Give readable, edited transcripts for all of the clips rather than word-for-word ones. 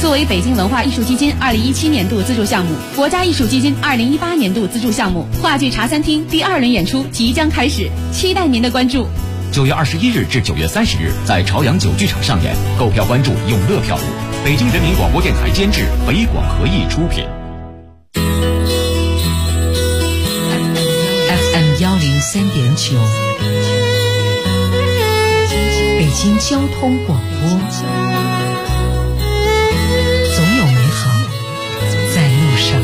作为北京文化艺术基金2017年度资助项目、国家艺术基金2018年度资助项目，话剧茶餐厅第2轮演出即将开始，期待您的关注。 9月21日至9月30日，在朝阳9剧场上演，购票关注永乐票务。北京人民广播电台监制，北广合艺出品。 FM 103.9，北京交通广播。总有美好在路上。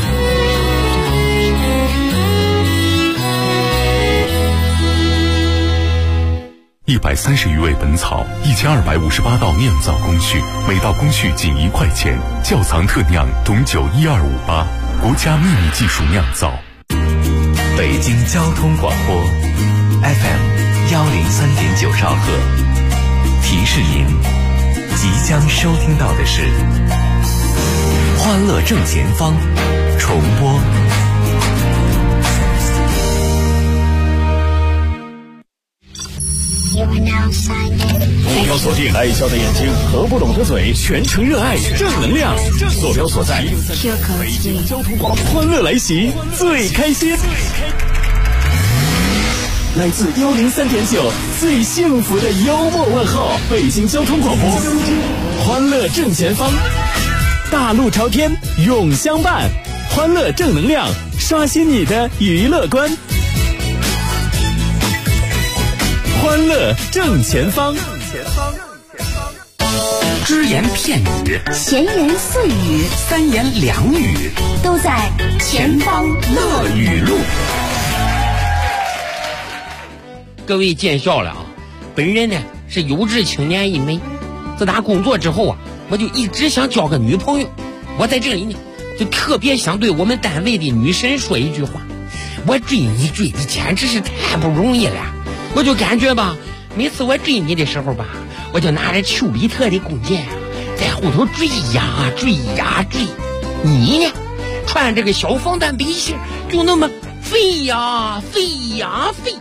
130余味本草，1258道酿造工序，每道工序仅1块钱。窖藏特酿董酒12588，国家秘密技术酿造。 北京交通广播 FM 103.9兆赫，提示您即将收听到的是欢乐正前方重播。 坐标锁定爱笑的眼睛和不懂的嘴，全程热爱正能量。坐标所在北京交通广播，欢乐来袭，最开心。来自103.9最幸福的幽默问候，北京交通广播，欢乐正前方，大路朝天永相伴，欢乐正能量，刷新你的娱乐观。欢乐正前方， 只言片语， 闲言碎语， 三言两语， 都在前方乐语录。 各位见笑了啊！本人呢是优质青年一枚，自打工作之后啊，我就一直想交个女朋友。我在这里呢，就特别想对我们单位的女神说一句话：我追你追的简直是太不容易了。我就感觉吧，每次我追你的时候吧，我就拿着丘比特的弓箭在后头追呀追呀追，你呢穿这个小防弹背心就那么飞呀飞呀飞。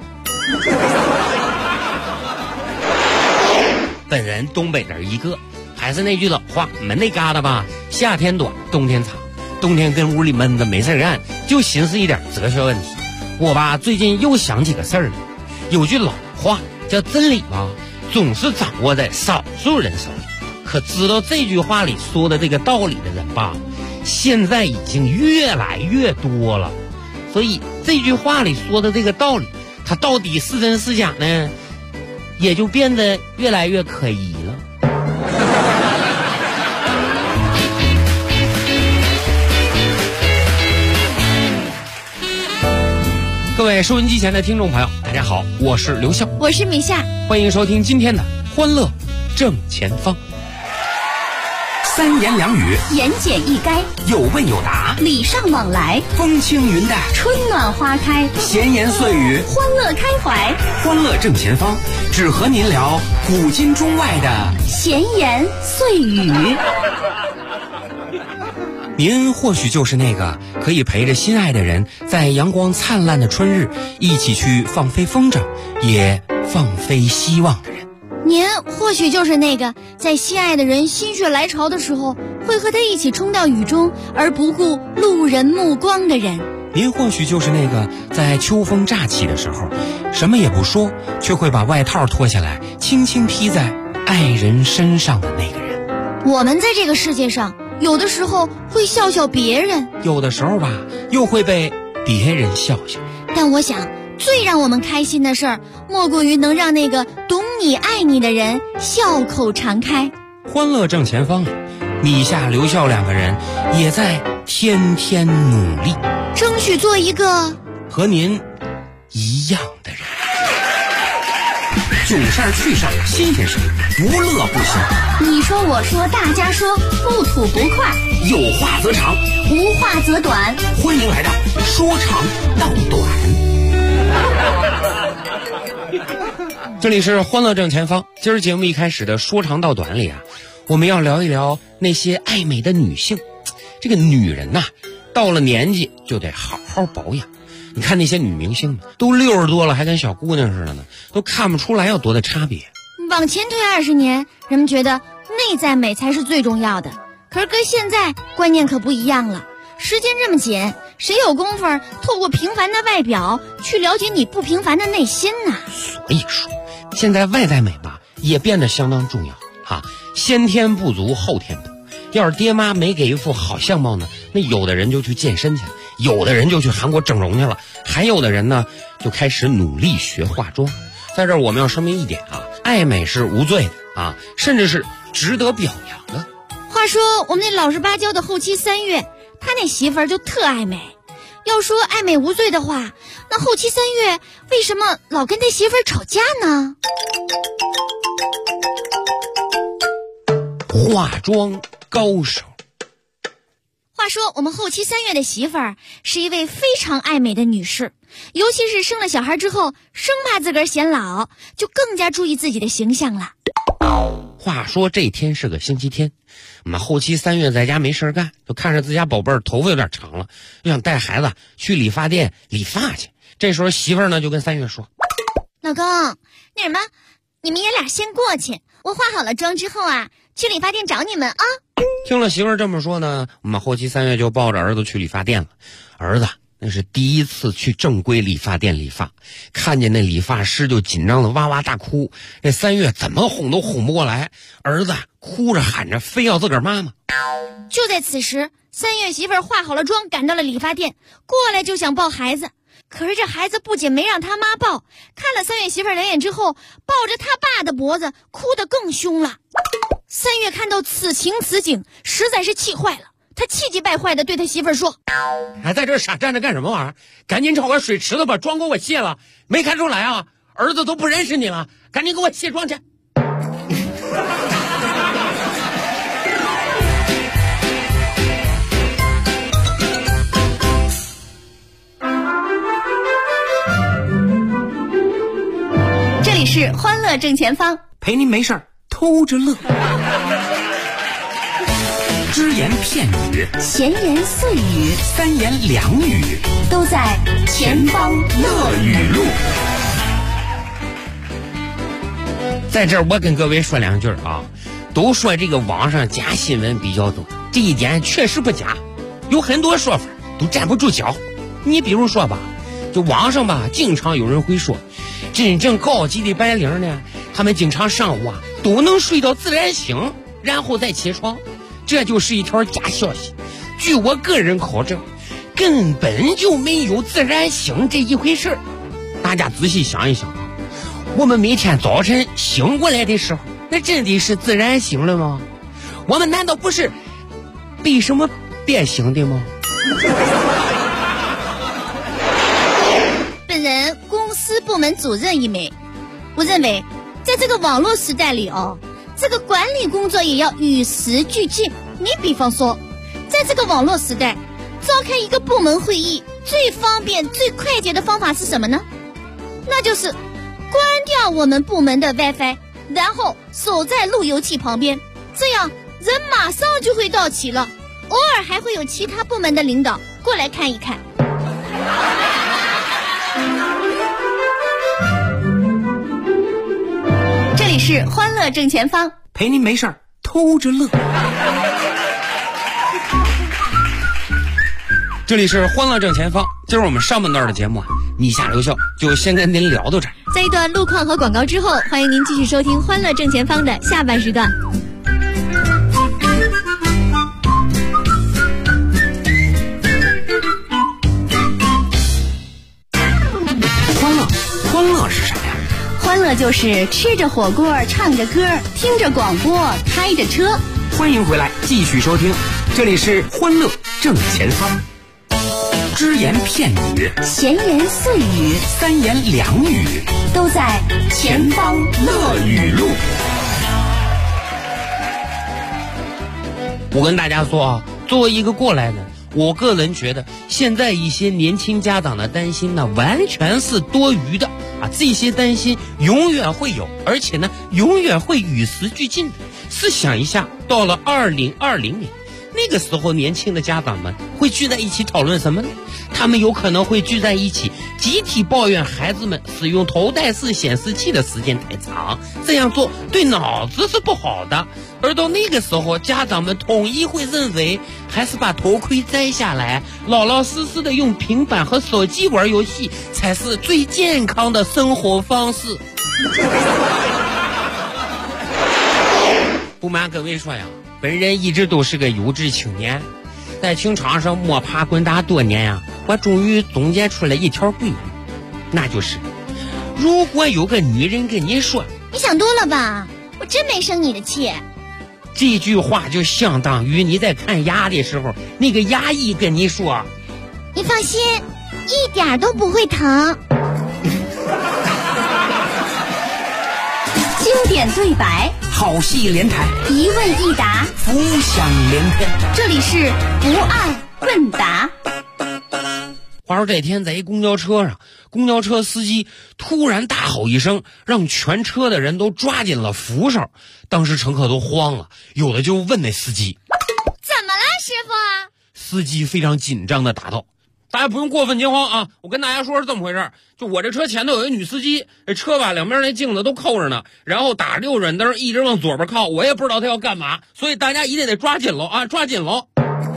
本人东北人一个，还是那句老话，我们那嘎达吧，夏天短冬天长，冬天跟屋里闷着没事干，就寻思一点哲学问题。我吧最近又想起个事儿了，有句老话叫真理吧总是掌握在少数人手里，可知道这句话里说的这个道理的人吧，现在已经越来越多了。所以这句话里说的这个道理，它到底是真是假呢，也就变得越来越可疑了。各位收音机前的听众朋友，大家好，我是刘笑， 我是米夏， 欢迎收听今天的欢乐正前方。 三言两语， 言简意赅， 有问有答， 礼尚往来， 风轻云淡， 春暖花开， 闲言碎语， 欢乐开怀。 欢乐正前方，只和您聊古今中外的闲言碎语。 您或许就是那个可以陪着心爱的人在阳光灿烂的春日一起去放飞风筝，也放飞希望的人。 您或许就是那个在心爱的人心血来潮的时候会和他一起冲到雨中而不顾路人目光的人。 您或许就是那个在秋风乍起的时候什么也不说，却会把外套脱下来轻轻披在爱人身上的那个人。 我们在这个世界上有的时候会笑笑别人， 有的时候吧又会被别人笑笑。 但我想最让我们开心的事儿，莫过于能让那个懂你爱你的人笑口常开。 欢乐正前方里，米夏刘笑两个人也在天天努力， 争取做一个和您一样的人。囧事儿趣事儿新鲜事儿，不乐不行。 你说我说大家说，不吐不快， 有话则长， 无话则短。 欢迎来到说长道短。这里是欢乐正前方，今儿节目一开始的说长道短里啊，我们要聊一聊那些爱美的女性。这个女人呐，到了年纪就得好好保养。你看那些女明星都60多了还跟小姑娘似的呢，都看不出来有多大差别。 往前推20年，人们觉得内在美才是最重要的， 可是跟现在观念可不一样了，时间这么紧，谁有功夫透过平凡的外表去了解你不平凡的内心呢？ 所以说，现在外在美吧也变得相当重要啊，先天不足后天补。要是爹妈没给一副好相貌呢，那有的人就去健身去了，有的人就去韩国整容去了，还有的人呢就开始努力学化妆。在这儿我们要声明一点啊，爱美是无罪的啊，甚至是值得表扬的。 话说我们那老实巴交的后期3月，他那媳妇儿就特爱美。要说爱美无罪的话，那后期3月为什么老跟他媳妇儿吵架呢？ 化妆高手。 话说我们后期3月的媳妇儿是一位非常爱美的女士，尤其是生了小孩之后，生怕自个儿显老，就更加注意自己的形象了。 话说这天是个星期天，我们后期3月在家没事干，就看着自家宝贝儿头发有点长了，就想带孩子去理发店理发去。这时候媳妇儿呢就跟3月说：“ 老公，那什么，你们爷俩先过去，我化好了妆之后啊，去理发店找你们啊。” 听了媳妇儿这么说呢，我们后期3月就抱着儿子去理发店了。儿子那是第一次去正规理发店理发，看见那理发师就紧张的哇哇大哭。这3月怎么哄都哄不过来，儿子哭着喊着非要自个儿妈妈。 就在此时，3月媳妇儿化好了妆，赶到了理发店，过来就想抱孩子。可是这孩子不仅没让他妈抱，看了3月媳妇儿两眼之后，抱着他爸的脖子哭得更凶了。3月看到此情此景，实在是气坏了，他气急败坏地对他媳妇儿说：“ 还在这傻站着干什么玩意儿？赶紧找个水池子把妆给我卸了！没看出来啊？儿子都不认识你了，赶紧给我卸妆去！” 这里是欢乐正前方， 陪您没事儿偷着乐。只言片语， 闲言碎语， 三言两语， 都在前方乐语录。 在这儿我跟各位说两句啊，都说这个网上假新闻比较多，这一点确实不假，有很多说法都站不住脚。你比如说吧，就网上吧，经常有人会说，真正高级的白领呢，他们经常上午啊都能睡到自然醒，然后再起床。这就是一条假消息。据我个人考证，根本就没有自然醒这一回事。大家仔细想一想，我们每天早晨醒过来的时候，那真的是自然醒了吗？我们难道不是被什么憋醒的吗？ 本人公司部门主任一枚，我认为在这个网络时代里这个管理工作也要与时俱进。你比方说，在这个网络时代，召开一个部门会议最方便最快捷的方法是什么呢？那就是关掉我们部门的 WiFi， 然后守在路由器旁边，这样人马上就会到齐了。偶尔还会有其他部门的领导过来看一看。 这里是欢乐正前方， 陪您没事儿偷着乐。 这里是欢乐正前方，今儿我们上半段的节目啊，你下留校就先跟您聊到这儿。 在一段路况和广告之后，欢迎您继续收听欢乐正前方的下半时段。 欢乐是啥呀？ 欢乐就是吃着火锅，唱着歌，听着广播，开着车。 欢迎回来，继续收听，这里是欢乐正前方。只言片语， 闲言碎语， 三言两语， 都在前方乐语录。 我跟大家说啊，作为一个过来人，我个人觉得现在一些年轻家长的担心呢，完全是多余的啊！这些担心永远会有，而且呢，永远会与时俱进的。试想一下，到了2020年， 那个时候年轻的家长们会聚在一起讨论什么呢？他们有可能会聚在一起集体抱怨孩子们使用头戴式显示器的时间太长，这样做对脑子是不好的。而到那个时候，家长们统一会认为还是把头盔摘下来，老老实实的用平板和手机玩游戏才是最健康的生活方式。不瞒各位说呀，本人一直都是个优质青年，在情场上摸爬滚打多年呀，我终于总结出来一条规律，那就是如果有个女人跟你说你想多了吧，我真没生你的气， 这句话就相当于你在看牙的时候，那个牙医跟你说你放心，一点都不会疼。 经典对白， 好戏连台， 一问一答， 浮想联翩。 这里是不二问答。 话说这天在一公交车上，公交车司机突然大吼一声，让全车的人都抓紧了扶手。当时乘客都慌了，有的就问那司机怎么了师傅？ 司机非常紧张的答道，大家不用过分惊慌啊！我跟大家说是这么回事，就我这车前头有一女司机，这车吧两边那镜子都扣着呢，然后打着右转灯一直往左边靠，我也不知道她要干嘛，所以大家一定得抓紧喽啊，抓紧喽！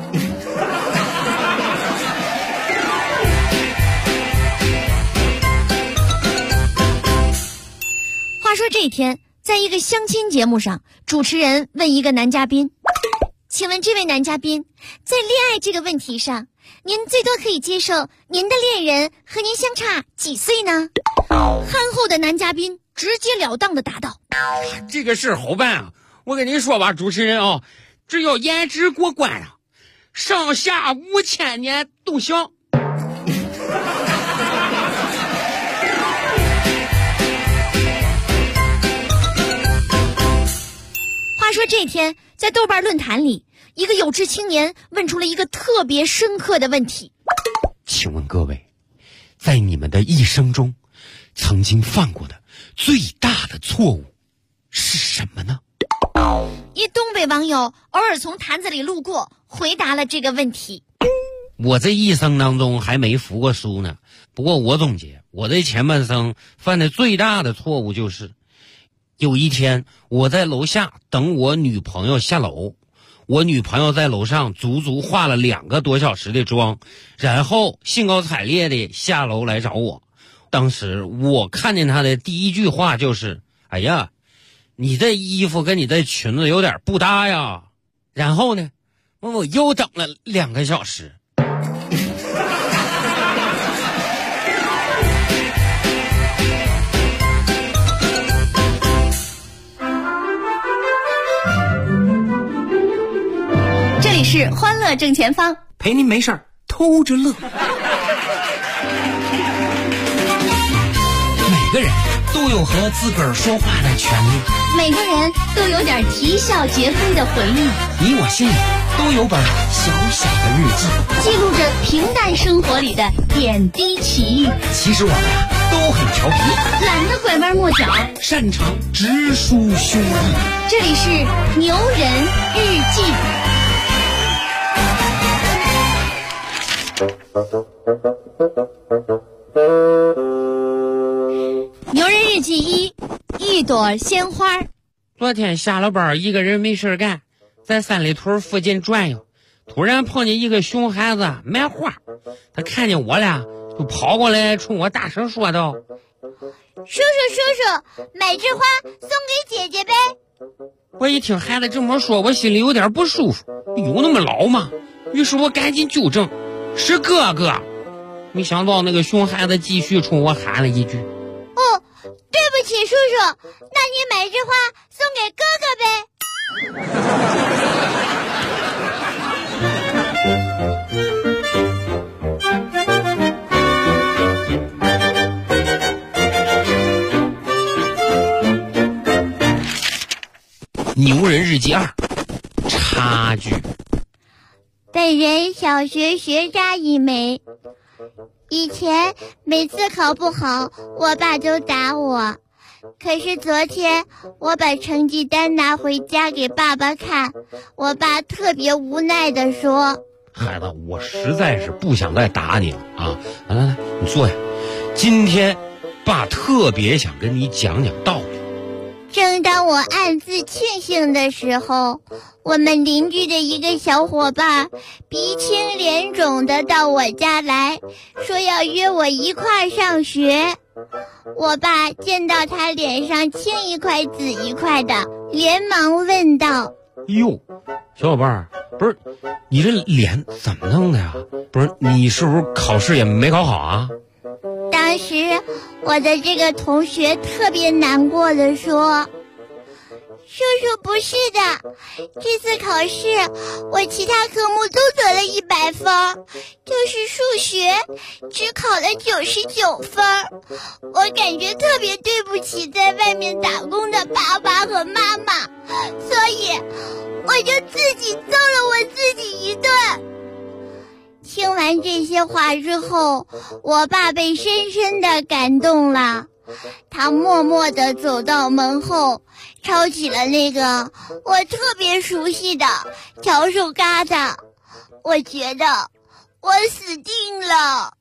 话说这天，在一个相亲节目上，主持人问一个男嘉宾，请问这位男嘉宾，在恋爱这个问题上，您最多可以接受您的恋人和您相差几岁呢？憨厚的男嘉宾直截了当的答道， 这个事好办啊，我跟您说吧，主持人啊，只要颜值过关啊，上下5000年都行。 话说这天，在豆瓣论坛里，一个有志青年问出了一个特别深刻的问题， 请问各位，在你们的一生中曾经犯过的最大的错误是什么呢？ 一东北网友偶尔从坛子里路过，回答了这个问题。 我这一生当中还没服过输呢，不过我总结，我这前半生犯的最大的错误就是有一天我在楼下等我女朋友下楼，我女朋友在楼上足足化了2个多小时的妆，然后兴高采烈的下楼来找我。当时我看见她的第一句话就是哎呀，你这衣服跟你这裙子有点不搭呀。然后呢，我又等了2个小时。 这里是欢乐正前方， 陪您没事儿偷着乐。每个人都有和自个儿说话的权利， 每个人都有点啼笑皆非的回忆， 你我心里都有本小小的日记， 记录着平淡生活里的点滴奇遇。 其实我们都很调皮， 懒得拐弯抹角， 擅长直抒胸臆。 这里是牛人日记。牛人日记一朵鲜花。 昨天下了班，一个人没事干，在三里屯附近转悠，突然碰见一个熊孩子卖花，他看见我俩就跑过来冲我大声说道： 叔叔，买枝花送给姐姐呗。 我一听孩子这么说，我心里有点不舒服，有那么老吗？于是我赶紧纠正，是哥哥。没想到那个熊孩子继续冲我喊了一句： 哦，对不起叔叔，那你买枝花送给哥哥呗。牛人日记2，差距。 本人小学学渣一枚，以前每次考不好，我爸都打我。 可是昨天我把成绩单拿回家给爸爸看，我爸特别无奈地说： 孩子，我实在是不想再打你了啊！来，你坐下。今天爸特别想跟你讲讲道理。 正当我暗自庆幸的时候，我们邻居的一个小伙伴鼻青脸肿的到我家来，说要约我一块上学。我爸见到他脸上青一块紫一块的，连忙问道： 哟，小伙伴，不是你这脸怎么弄的呀？不是你是不是考试也没考好啊？ 当时我的这个同学特别难过的说：叔叔，不是的，这次考试我其他科目都得了100分，就是数学只考了99分。我感觉特别对不起在外面打工的爸爸和妈妈，所以我就自己揍了我自己一顿。听完这些话之后，我爸被深深地感动了，他默默地走到门后，抄起了那个我特别熟悉的笤帚疙瘩。我觉得我死定了。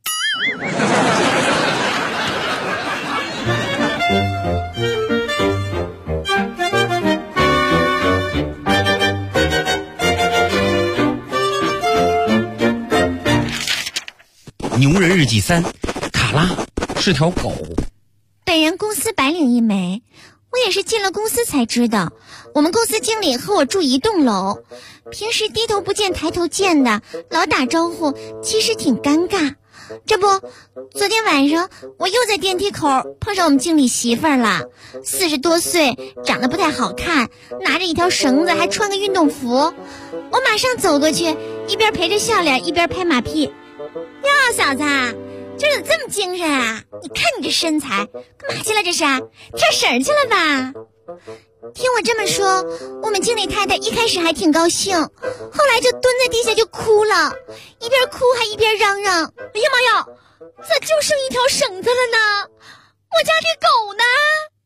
牛人日记3，卡拉是条狗。 本人公司白领一枚，我也是进了公司才知道，我们公司经理和我住一栋楼，平时低头不见抬头见的，老打招呼，其实挺尴尬。这不，昨天晚上我又在电梯口碰上我们经理媳妇儿了，40多岁，长得不太好看，拿着一条绳子，还穿个运动服。我马上走过去，一边陪着笑脸，一边拍马屁。哟，小子，今儿怎么这么精神啊？你看你这身材，干嘛去了这是？跳绳去了吧？听我这么说，我们经理太太一开始还挺高兴，后来就蹲在地下就哭了，一边哭还一边嚷嚷：哎呀妈呀，咋就剩一条绳子了呢？我家这狗呢？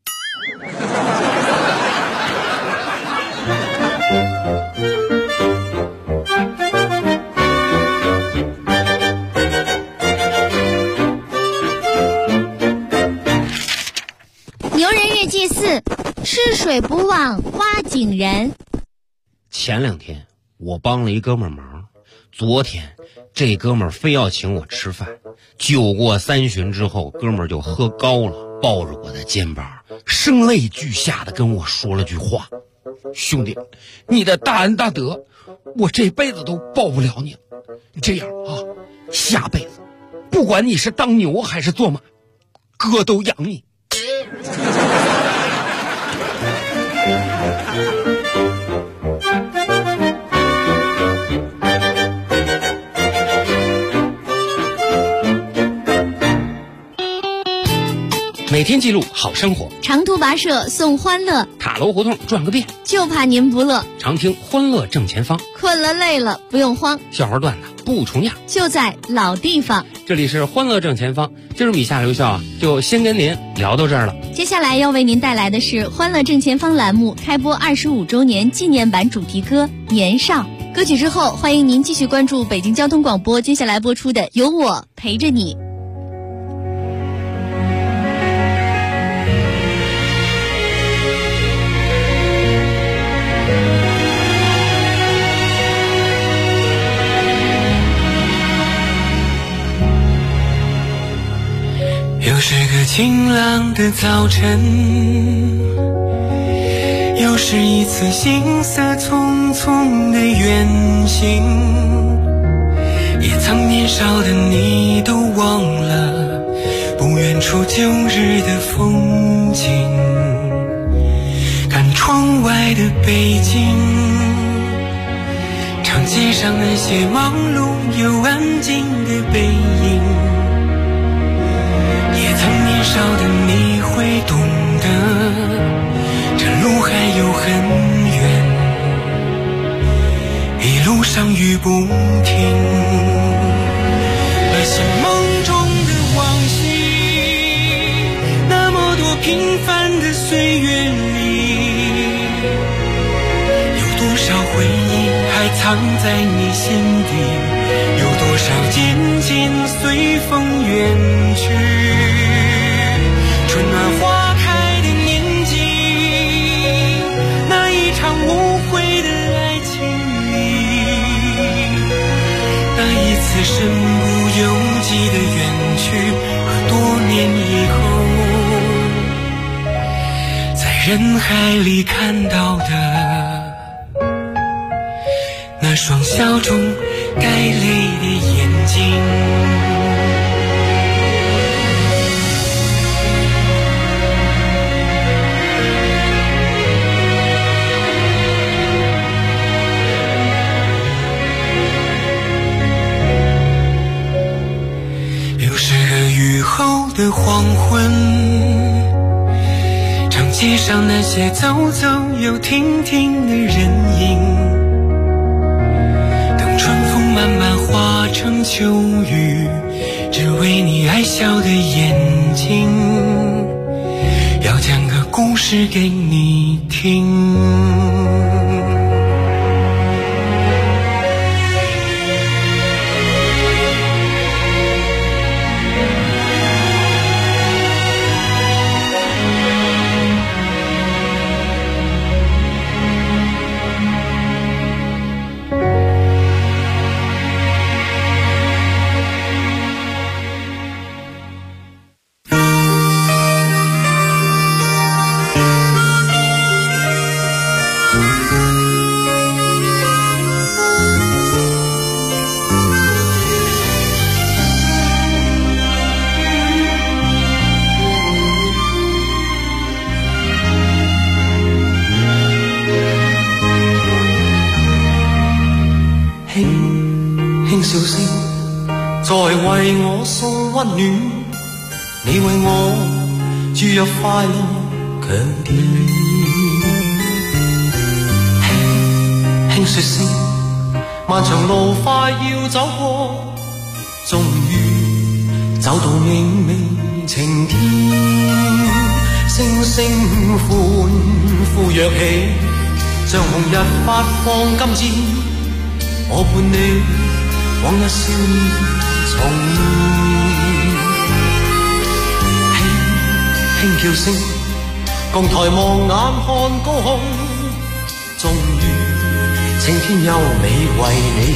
牛人日记4，吃水不忘挖井人。 前2天我帮了一哥们儿忙，昨天这哥们儿非要请我吃饭，酒过3巡之后，哥们儿就喝高了，抱着我的肩膀，声泪俱下的跟我说了句话：兄弟，你的大恩大德我这辈子都报不了你了，这样啊，下辈子不管你是当牛还是做马，哥都养你。每天记录好生活， 长途跋涉送欢乐， 塔楼胡同转个遍， 就怕您不乐。 常听欢乐正前方， 困了累了不用慌， 笑话段子不重样， 就在老地方。 这里是欢乐正前方，今儿米夏留校啊，就先跟您聊到这儿了。 接下来要为您带来的是欢乐正前方栏目开播25周年纪念版主题歌《年少》。歌曲之后，欢迎您继续关注北京交通广播接下来播出的《有我陪着你》。 又是个晴朗的早晨，又是一次行色匆匆的远行，也曾年少的你都忘了不远处旧日的风景，看窗外的北京，长街上那些忙碌又安静的背影，也曾年少的你会懂得，这路还有很远，一路上雨不停，那些梦中的往昔，那么多平凡的岁月里，有多少回忆还藏在你心底，有多少渐渐随风远去。春暖花开的年纪，那一场无悔的爱情里，那一次身不由己的远去，和多年以后在人海里看到的那双笑中带泪的眼睛。雨后的黄昏，长街上那些走走又停停的人影，等春风慢慢化成秋雨，只为你爱笑的眼睛，要讲个故事给你听。笑聲在為我送溫暖，你為我注入快樂強電。輕輕說聲，漫長路快要走過，終於走到明媚晴天。聲聲歡呼躍起，像紅日發放金箭，我伴你往日少年重現，輕輕叫聲，共抬望眼看高空，終於青天優美為你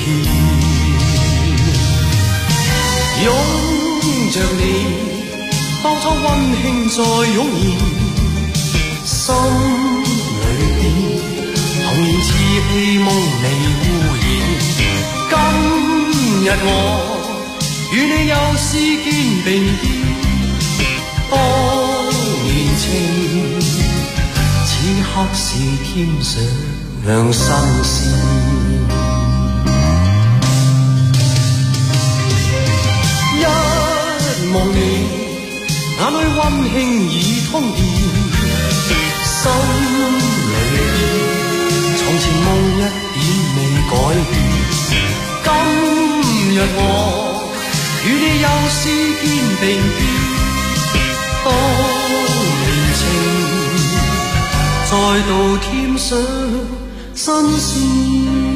獻，擁着你，當初溫馨再湧現，心裏邊童年稚氣夢未污染。今日我與你又是肩並肩，當年情此刻是添上新鮮。一望你眼裏溫馨已通電，心裏邊從前夢一點未改變。今日我與你又是肩並肩，當年情再度添上新鮮。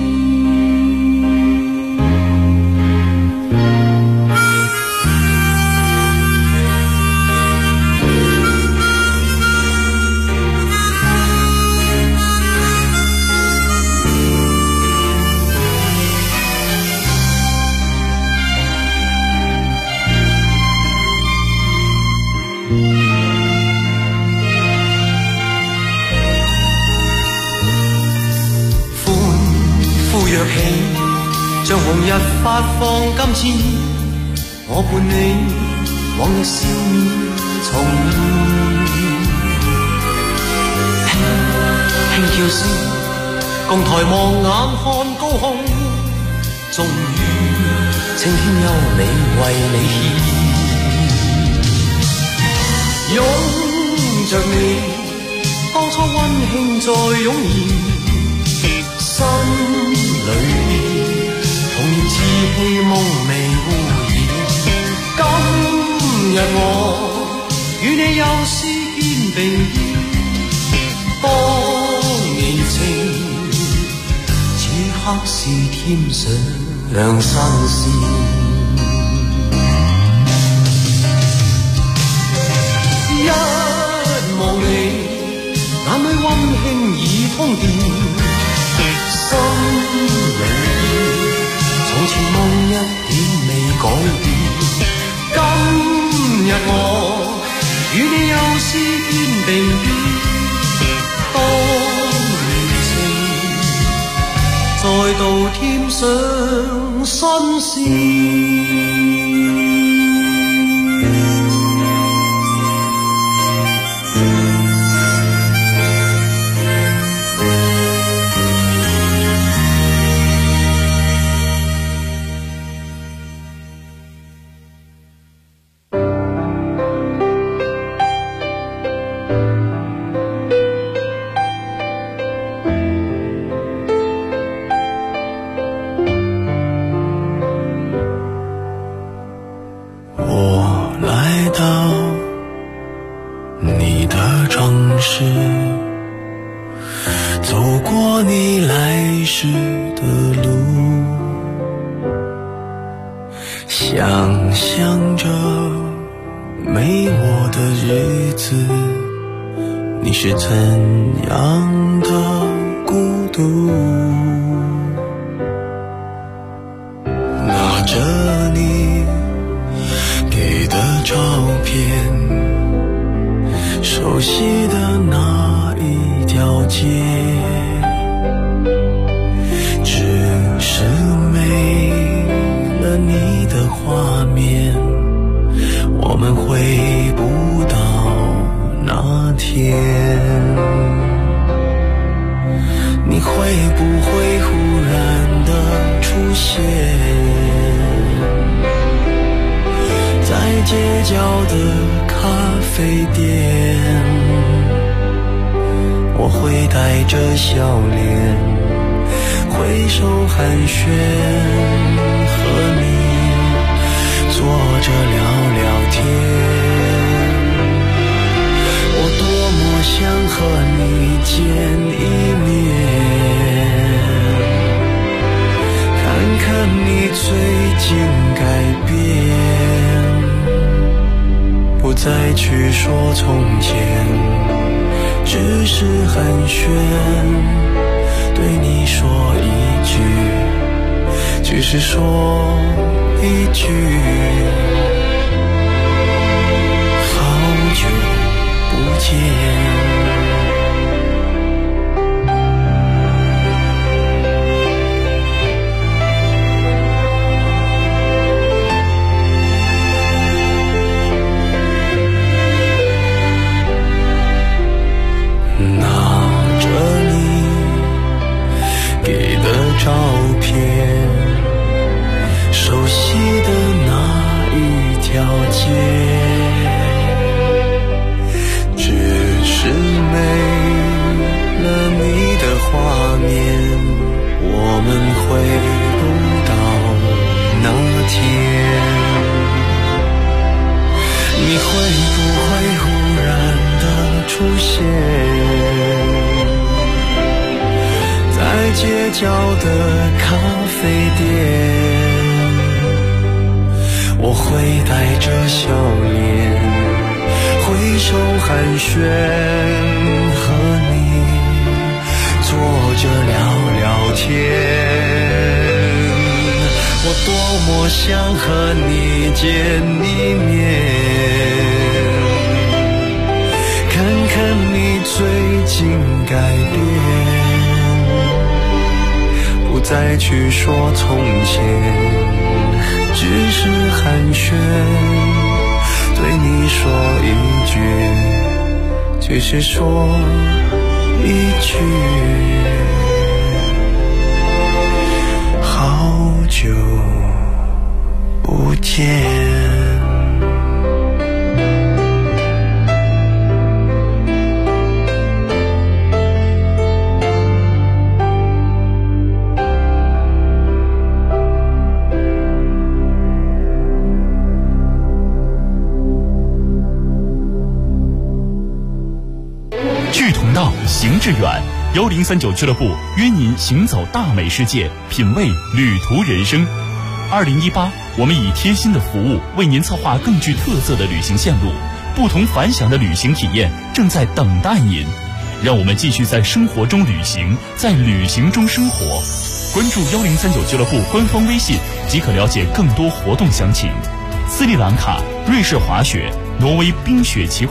像紅日發放金箭，我伴你往日笑面重現，輕叫聲，共抬望眼看高空，終於青天優美為你獻，擁着你，當初溫馨再湧現，心裏童年稚氣夢未污染。今日我與你又是肩並肩， 刻是添上新鮮。一望你，眼裏溫馨已通電，心裏從前夢一點未改變。今日我與你又是天地當年情，再度添上新鮮。 再去说从前，只是寒暄，对你说一句，只是说一句，好久不见。 行致远， 1039俱乐部约您行走大美世界，品味旅途人生。2018，我们以贴心的服务为您策划更具特色的旅行线路，不同凡响的旅行体验正在等待您。让我们继续在生活中旅行，在旅行中生活。关注1039俱乐部官方微信即可了解更多活动详情。斯里兰卡、瑞士滑雪、挪威冰雪奇